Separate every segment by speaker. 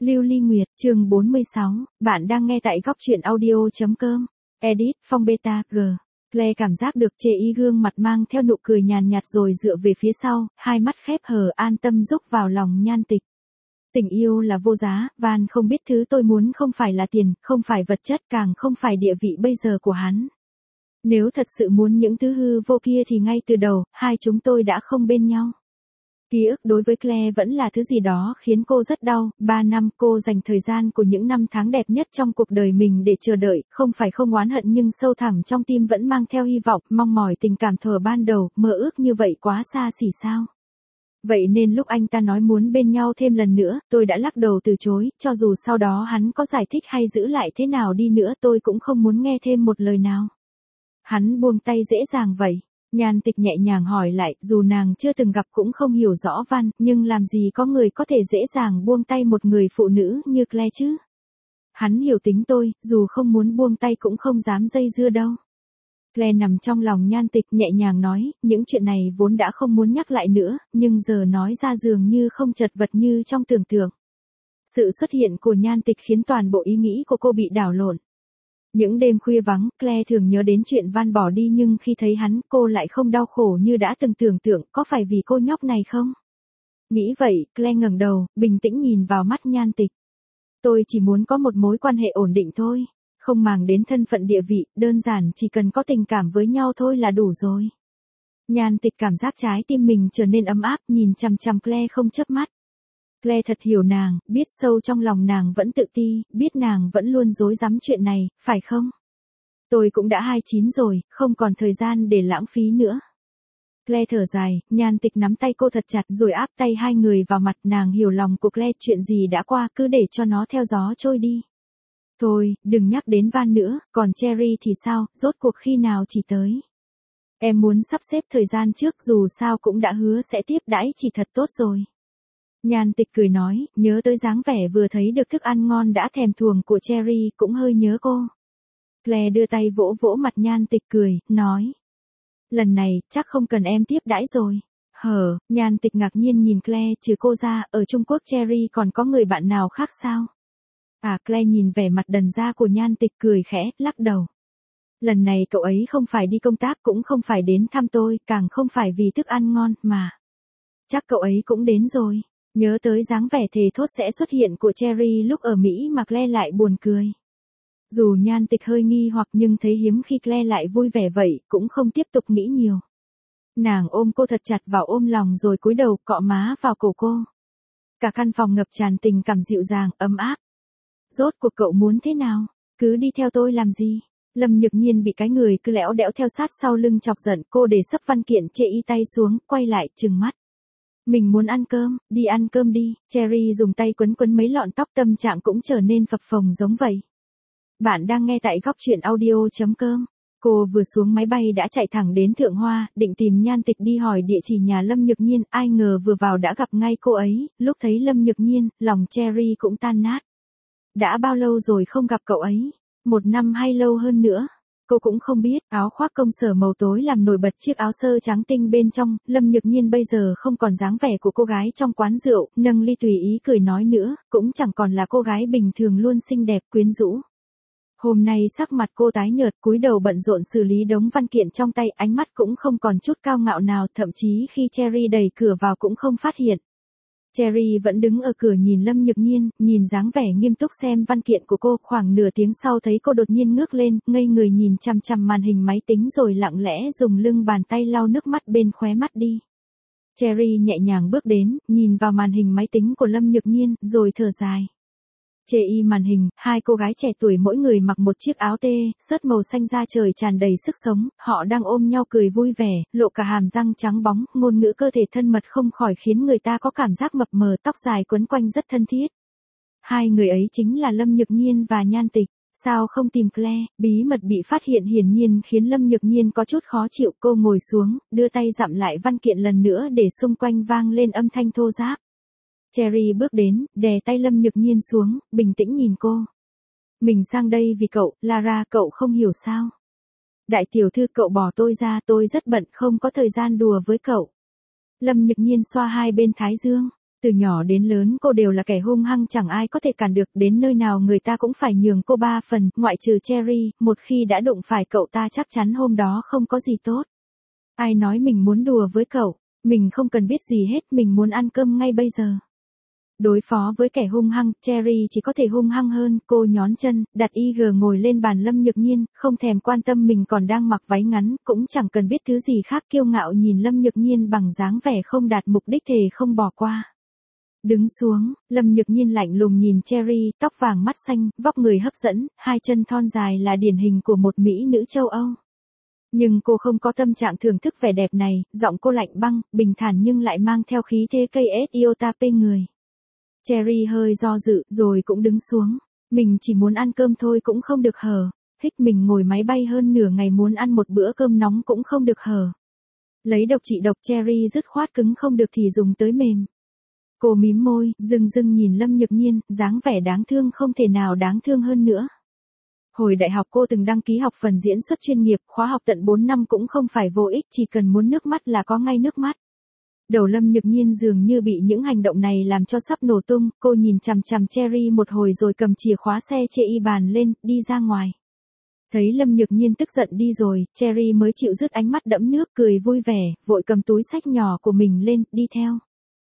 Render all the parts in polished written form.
Speaker 1: Lưu Ly Nguyệt, chương 46, bạn đang nghe tại góc truyện audio.com. Edit, Phong Beta, G. Claire cảm giác được Chê Y gương mặt mang theo nụ cười nhàn nhạt rồi dựa về phía sau, hai mắt khép hờ an tâm rúc vào lòng Nhan Tịch. Tình yêu là vô giá, Van không biết thứ tôi muốn không phải là tiền, không phải vật chất, càng không phải địa vị bây giờ của hắn. Nếu thật sự muốn những thứ hư vô kia thì ngay từ đầu, hai chúng tôi đã không bên nhau. Ký ức đối với Claire vẫn là thứ gì đó khiến cô rất đau, 3 năm cô dành thời gian của những năm tháng đẹp nhất trong cuộc đời mình để chờ đợi, không phải không oán hận nhưng sâu thẳm trong tim vẫn mang theo hy vọng, mong mỏi tình cảm thuở ban đầu, mơ ước như vậy quá xa xỉ sao. Vậy nên lúc anh ta nói muốn bên nhau thêm lần nữa, tôi đã lắc đầu từ chối, cho dù sau đó hắn có giải thích hay giữ lại thế nào đi nữa tôi cũng không muốn nghe thêm một lời nào. Hắn buông tay dễ dàng vậy. Nhan Tịch nhẹ nhàng hỏi lại, dù nàng chưa từng gặp cũng không hiểu rõ Văn, nhưng làm gì có người có thể dễ dàng buông tay một người phụ nữ như Claire chứ? Hắn hiểu tính tôi, dù không muốn buông tay cũng không dám dây dưa đâu. Claire nằm trong lòng Nhan Tịch nhẹ nhàng nói, những chuyện này vốn đã không muốn nhắc lại nữa, nhưng giờ nói ra dường như không chật vật như trong tưởng tượng. Sự xuất hiện của Nhan Tịch khiến toàn bộ ý nghĩ của cô bị đảo lộn. Những đêm khuya vắng, Claire thường nhớ đến chuyện Van bỏ đi nhưng khi thấy hắn, cô lại không đau khổ như đã từng tưởng tượng, có phải vì cô nhóc này không? Nghĩ vậy, Claire ngẩng đầu, bình tĩnh nhìn vào mắt Nhan Tịch. Tôi chỉ muốn có một mối quan hệ ổn định thôi, không màng đến thân phận địa vị, đơn giản chỉ cần có tình cảm với nhau thôi là đủ rồi. Nhan Tịch cảm giác trái tim mình trở nên ấm áp, nhìn chằm chằm Claire không chớp mắt. Claire thật hiểu nàng, biết sâu trong lòng nàng vẫn tự ti, biết nàng vẫn luôn dối dám chuyện này, phải không? Tôi cũng đã 29 rồi, không còn thời gian để lãng phí nữa. Claire thở dài, Nhan Tịch nắm tay cô thật chặt rồi áp tay hai người vào mặt, nàng hiểu lòng của Claire, chuyện gì đã qua cứ để cho nó theo gió trôi đi. Thôi, đừng nhắc đến Van nữa, còn Cherry thì sao, rốt cuộc khi nào chỉ tới. Em muốn sắp xếp thời gian trước, dù sao cũng đã hứa sẽ tiếp đãi chỉ thật tốt rồi. Nhan Tịch cười nói, nhớ tới dáng vẻ vừa thấy được thức ăn ngon đã thèm thuồng của Cherry, cũng hơi nhớ cô. Claire đưa tay vỗ vỗ mặt Nhan Tịch cười, nói. Lần này, chắc không cần em tiếp đãi rồi. Nhan Tịch ngạc nhiên nhìn Claire, trừ cô ra, ở Trung Quốc Cherry còn có người bạn nào khác sao? Claire nhìn vẻ mặt đần ra của Nhan Tịch cười khẽ, lắc đầu. Lần này cậu ấy không phải đi công tác cũng không phải đến thăm tôi, càng không phải vì thức ăn ngon, mà. Chắc cậu ấy cũng đến rồi. Nhớ tới dáng vẻ thề thốt sẽ xuất hiện của Cherry lúc ở Mỹ mà Claire lại buồn cười. Dù Nhan Tịch hơi nghi hoặc nhưng thấy hiếm khi Claire lại vui vẻ vậy, cũng không tiếp tục nghĩ nhiều. Nàng ôm cô thật chặt vào ôm lòng rồi cúi đầu cọ má vào cổ cô. Cả căn phòng ngập tràn tình cảm dịu dàng, ấm áp. Rốt cuộc cậu muốn thế nào? Cứ đi theo tôi làm gì? Lâm Nhược Nhiên bị cái người cứ lẽo đẽo theo sát sau lưng chọc giận, cô để sấp văn kiện Chê Y tay xuống, quay lại, trừng mắt. Mình muốn ăn cơm, đi ăn cơm đi. Cherry dùng tay quấn quấn mấy lọn tóc, tâm trạng cũng trở nên phập phồng giống vậy. Bạn đang nghe tại góc truyện audio.com. Cô vừa xuống máy bay đã chạy thẳng đến Thượng Hoa, định tìm Nhan Tịch đi hỏi địa chỉ nhà Lâm Nhược Nhiên, ai ngờ vừa vào đã gặp ngay cô ấy, lúc thấy Lâm Nhược Nhiên, lòng Cherry cũng tan nát. Đã bao lâu rồi không gặp cậu ấy? 1 năm hay lâu hơn nữa? Cô cũng không biết, áo khoác công sở màu tối làm nổi bật chiếc áo sơ trắng tinh bên trong, Lâm Nhược Nhiên bây giờ không còn dáng vẻ của cô gái trong quán rượu, nâng ly tùy ý cười nói nữa, cũng chẳng còn là cô gái bình thường luôn xinh đẹp quyến rũ. Hôm nay sắc mặt cô tái nhợt, cúi đầu bận rộn xử lý đống văn kiện trong tay, ánh mắt cũng không còn chút cao ngạo nào, thậm chí khi Cherry đẩy cửa vào cũng không phát hiện. Cherry vẫn đứng ở cửa nhìn Lâm Nhược Nhiên, nhìn dáng vẻ nghiêm túc xem văn kiện của cô, khoảng nửa tiếng sau thấy cô đột nhiên ngước lên, ngây người nhìn chằm chằm màn hình máy tính rồi lặng lẽ dùng lưng bàn tay lau nước mắt bên khóe mắt đi. Cherry nhẹ nhàng bước đến, nhìn vào màn hình máy tính của Lâm Nhược Nhiên, rồi thở dài. Chê Y màn hình, hai cô gái trẻ tuổi mỗi người mặc một chiếc áo sớt màu xanh da trời tràn đầy sức sống, họ đang ôm nhau cười vui vẻ, lộ cả hàm răng trắng bóng, ngôn ngữ cơ thể thân mật không khỏi khiến người ta có cảm giác mập mờ, tóc dài quấn quanh rất thân thiết. Hai người ấy chính là Lâm Nhược Nhiên và Nhan Tịch. Sao không tìm Claire? Bí mật bị phát hiện hiển nhiên khiến Lâm Nhược Nhiên có chút khó chịu, cô ngồi xuống, đưa tay dặm lại văn kiện lần nữa để xung quanh vang lên âm thanh thô ráp. Cherry bước đến, đè tay Lâm Nhược Nhiên xuống, bình tĩnh nhìn cô. Mình sang đây vì cậu, Lara, cậu không hiểu sao? Đại tiểu thư, cậu bỏ tôi ra, tôi rất bận, không có thời gian đùa với cậu. Lâm Nhược Nhiên xoa hai bên thái dương. Từ nhỏ đến lớn cô đều là kẻ hung hăng chẳng ai có thể cản được, đến nơi nào người ta cũng phải nhường cô 3 phần, ngoại trừ Cherry, một khi đã đụng phải cậu ta chắc chắn hôm đó không có gì tốt. Ai nói mình muốn đùa với cậu, mình không cần biết gì hết, mình muốn ăn cơm ngay bây giờ. Đối phó với kẻ hung hăng, Cherry chỉ có thể hung hăng hơn, cô nhón chân, đặt IG ngồi lên bàn Lâm Nhược Nhiên, không thèm quan tâm mình còn đang mặc váy ngắn, cũng chẳng cần biết thứ gì khác, kiêu ngạo nhìn Lâm Nhược Nhiên bằng dáng vẻ không đạt mục đích thề không bỏ qua. Đứng xuống, Lâm Nhược Nhiên lạnh lùng nhìn Cherry, tóc vàng mắt xanh, vóc người hấp dẫn, hai chân thon dài là điển hình của một mỹ nữ châu Âu. Nhưng cô không có tâm trạng thưởng thức vẻ đẹp này, giọng cô lạnh băng, bình thản nhưng lại mang theo khí thế cây iota pê người. Cherry hơi do dự, rồi cũng đứng xuống. Mình chỉ muốn ăn cơm thôi cũng không được hờ. Hích mình ngồi máy bay hơn nửa ngày muốn ăn một bữa cơm nóng cũng không được hờ. Lấy độc trị độc, Cherry dứt khoát, cứng không được thì dùng tới mềm. Cô mím môi, dưng dưng nhìn Lâm Nhược Nhiên, dáng vẻ đáng thương không thể nào đáng thương hơn nữa. Hồi đại học cô từng đăng ký học phần diễn xuất chuyên nghiệp, khóa học tận 4 năm cũng không phải vô ích, chỉ cần muốn nước mắt là có ngay nước mắt. Đầu Lâm Nhược Nhiên dường như bị những hành động này làm cho sắp nổ tung, cô nhìn chằm chằm Cherry một hồi rồi cầm chìa khóa xe chê y bàn lên, đi ra ngoài. Thấy Lâm Nhược Nhiên tức giận đi rồi, Cherry mới chịu dứt ánh mắt đẫm nước, cười vui vẻ, vội cầm túi xách nhỏ của mình lên, đi theo.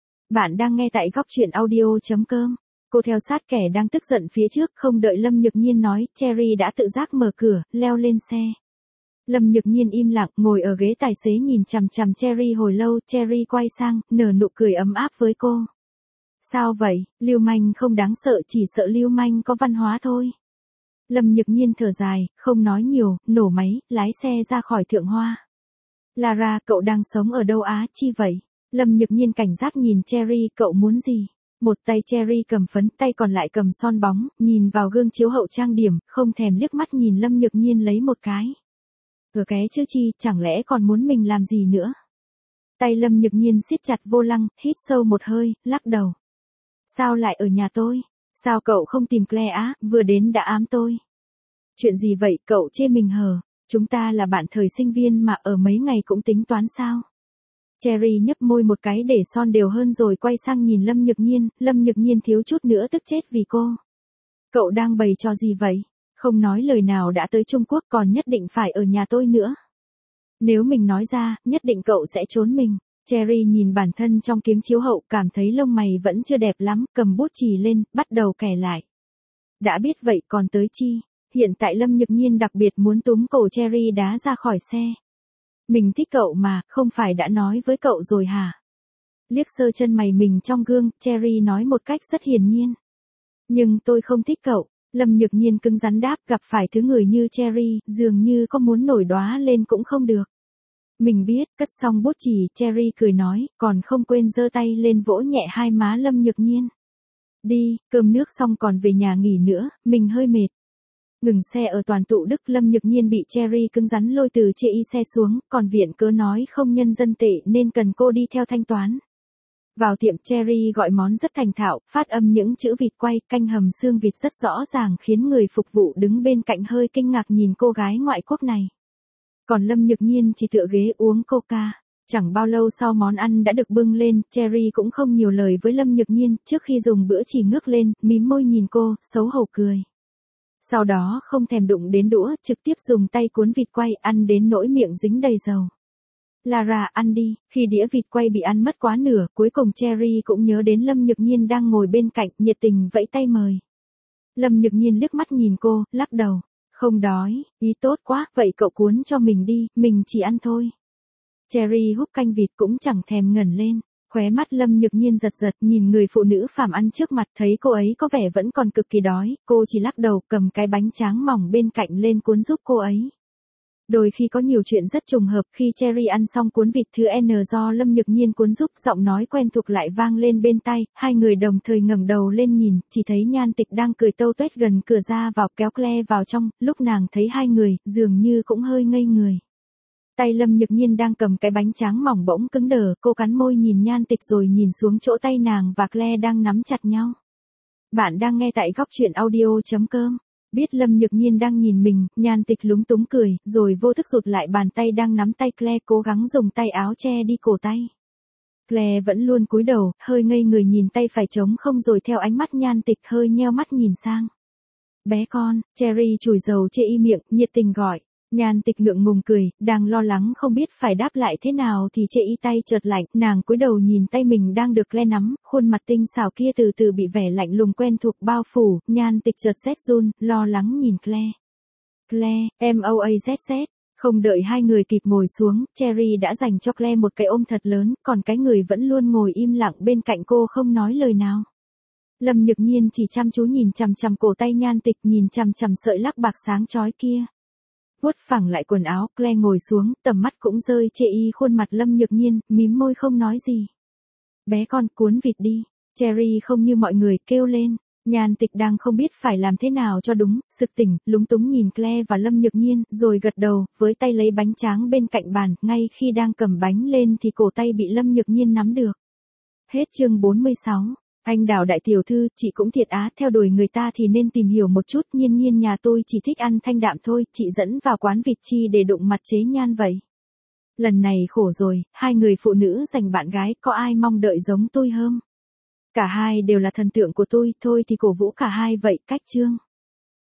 Speaker 1: Bạn đang nghe tại góc truyện audio.com. Cô theo sát kẻ đang tức giận phía trước, không đợi Lâm Nhược Nhiên nói, Cherry đã tự giác mở cửa, leo lên xe. Lâm Nhược Nhiên im lặng, ngồi ở ghế tài xế nhìn chằm chằm Cherry hồi lâu, Cherry quay sang, nở nụ cười ấm áp với cô. Sao vậy, lưu manh không đáng sợ, chỉ sợ lưu manh có văn hóa thôi. Lâm Nhược Nhiên thở dài, không nói nhiều, nổ máy, lái xe ra khỏi Thượng Hoa. Lara, cậu đang sống ở đâu Á, chi vậy? Lâm Nhược Nhiên cảnh giác nhìn Cherry, cậu muốn gì? Một tay Cherry cầm phấn, tay còn lại cầm son bóng, nhìn vào gương chiếu hậu trang điểm, không thèm liếc mắt nhìn Lâm Nhược Nhiên lấy một cái. Ké chứ chi, chẳng lẽ còn muốn mình làm gì nữa? Tay Lâm Nhược Nhiên siết chặt vô lăng, hít sâu một hơi, lắc đầu. Sao lại ở nhà tôi? Sao cậu không tìm Claire á, vừa đến đã ám tôi? Chuyện gì vậy, cậu chê mình hờ? Chúng ta là bạn thời sinh viên mà, ở mấy ngày cũng tính toán sao? Cherry nhấp môi một cái để son đều hơn rồi quay sang nhìn Lâm Nhược Nhiên thiếu chút nữa tức chết vì cô. Cậu đang bày trò gì vậy? Không nói lời nào đã tới Trung Quốc còn nhất định phải ở nhà tôi nữa. Nếu mình nói ra, nhất định cậu sẽ trốn mình. Cherry nhìn bản thân trong kính chiếu hậu, cảm thấy lông mày vẫn chưa đẹp lắm, cầm bút chì lên, bắt đầu kẻ lại. Đã biết vậy còn tới chi? Hiện tại Lâm Nhược Nhiên đặc biệt muốn túm cổ Cherry đá ra khỏi xe. Mình thích cậu mà, không phải đã nói với cậu rồi hả? Liếc sơ chân mày mình trong gương, Cherry nói một cách rất hiển nhiên. Nhưng tôi không thích cậu. Lâm Nhược Nhiên cứng rắn đáp, gặp phải thứ người như Cherry, dường như có muốn nổi đóa lên cũng không được. Mình biết, cất xong bút chì, Cherry cười nói, còn không quên giơ tay lên vỗ nhẹ hai má Lâm Nhược Nhiên. Đi, cơm nước xong còn về nhà nghỉ nữa, mình hơi mệt. Ngừng xe ở Toàn Tụ Đức, Lâm Nhược Nhiên bị Cherry cứng rắn lôi từ chê y xe xuống, còn viện cớ nói không nhân dân tệ nên cần cô đi theo thanh toán. Vào tiệm, Cherry gọi món rất thành thạo, phát âm những chữ vịt quay, canh hầm xương vịt rất rõ ràng khiến người phục vụ đứng bên cạnh hơi kinh ngạc nhìn cô gái ngoại quốc này. Còn Lâm Nhược Nhiên chỉ tựa ghế uống coca. Chẳng bao lâu sau món ăn đã được bưng lên, Cherry cũng không nhiều lời với Lâm Nhược Nhiên, trước khi dùng bữa chỉ ngước lên, mím môi nhìn cô, xấu hổ cười. Sau đó không thèm đụng đến đũa, trực tiếp dùng tay cuốn vịt quay, ăn đến nỗi miệng dính đầy dầu. Lara, ăn đi. Khi đĩa vịt quay bị ăn mất quá nửa, cuối cùng Cherry cũng nhớ đến Lâm Nhược Nhiên đang ngồi bên cạnh, nhiệt tình vẫy tay mời. Lâm Nhược Nhiên liếc mắt nhìn cô, lắc đầu. Không đói, ý tốt quá, vậy cậu cuốn cho mình đi, mình chỉ ăn thôi. Cherry húp canh vịt cũng chẳng thèm ngẩng lên. Khóe mắt Lâm Nhược Nhiên giật giật nhìn người phụ nữ phàm ăn trước mặt, thấy cô ấy có vẻ vẫn còn cực kỳ đói, cô chỉ lắc đầu cầm cái bánh tráng mỏng bên cạnh lên cuốn giúp cô ấy. Đôi khi có nhiều chuyện rất trùng hợp, khi Cherry ăn xong cuốn vịt thứ N do Lâm Nhược Nhiên cuốn giúp, giọng nói quen thuộc lại vang lên bên tai, hai người đồng thời ngẩng đầu lên nhìn, chỉ thấy Nhan Tịch đang cười tâu tuét gần cửa ra vào kéo Claire vào trong, lúc nàng thấy hai người, dường như cũng hơi ngây người. Tay Lâm Nhược Nhiên đang cầm cái bánh tráng mỏng bỗng cứng đờ, cô cắn môi nhìn Nhan Tịch rồi nhìn xuống chỗ tay nàng và Claire đang nắm chặt nhau. Bạn đang nghe tại góc truyện audio.com. Biết Lâm Nhược Nhiên đang nhìn mình, Nhan Tịch lúng túng cười, rồi vô thức rụt lại bàn tay đang nắm tay Claire, cố gắng dùng tay áo che đi cổ tay. Claire vẫn luôn cúi đầu, hơi ngây người nhìn tay phải trống không rồi theo ánh mắt Nhan Tịch hơi nheo mắt nhìn sang. Bé con, Cherry chùi dầu chê y miệng, nhiệt tình gọi. Nhan Tịch ngượng ngùng cười, đang lo lắng không biết phải đáp lại thế nào thì chê y tay chợt lạnh, nàng cúi đầu nhìn tay mình đang được Claire nắm, khuôn mặt tinh xảo kia từ từ bị vẻ lạnh lùng quen thuộc bao phủ, Nhan Tịch chợt rét run, lo lắng nhìn Claire. Claire, MOAZZ. Không đợi hai người kịp ngồi xuống, Cherry đã dành cho Claire một cái ôm thật lớn, còn cái người vẫn luôn ngồi im lặng bên cạnh cô không nói lời nào. Lâm Nhược Nhiên chỉ chăm chú nhìn chằm chằm cổ tay Nhan Tịch, nhìn chằm chằm sợi lắc bạc sáng chói kia. Vuốt phẳng lại quần áo, Claire ngồi xuống, tầm mắt cũng rơi chê y khuôn mặt Lâm Nhược Nhiên, mím môi không nói gì. Bé con, cuốn vịt đi. Cherry không như mọi người, kêu lên. Nhan Tịch đang không biết phải làm thế nào cho đúng, sực tỉnh, lúng túng nhìn Claire và Lâm Nhược Nhiên, rồi gật đầu, với tay lấy bánh tráng bên cạnh bàn, ngay khi đang cầm bánh lên thì cổ tay bị Lâm Nhược Nhiên nắm được. Hết chương 46. Anh Đào đại tiểu thư, chị cũng thiệt á, theo đuổi người ta thì nên tìm hiểu một chút, Nhiên Nhiên nhà tôi chỉ thích ăn thanh đạm thôi, chị dẫn vào quán vịt chi để đụng mặt chế Nhan vậy. Lần này khổ rồi, hai người phụ nữ giành bạn gái, có ai mong đợi giống tôi hơn? Cả hai đều là thần tượng của tôi, thôi thì cổ vũ cả hai vậy, cách chương.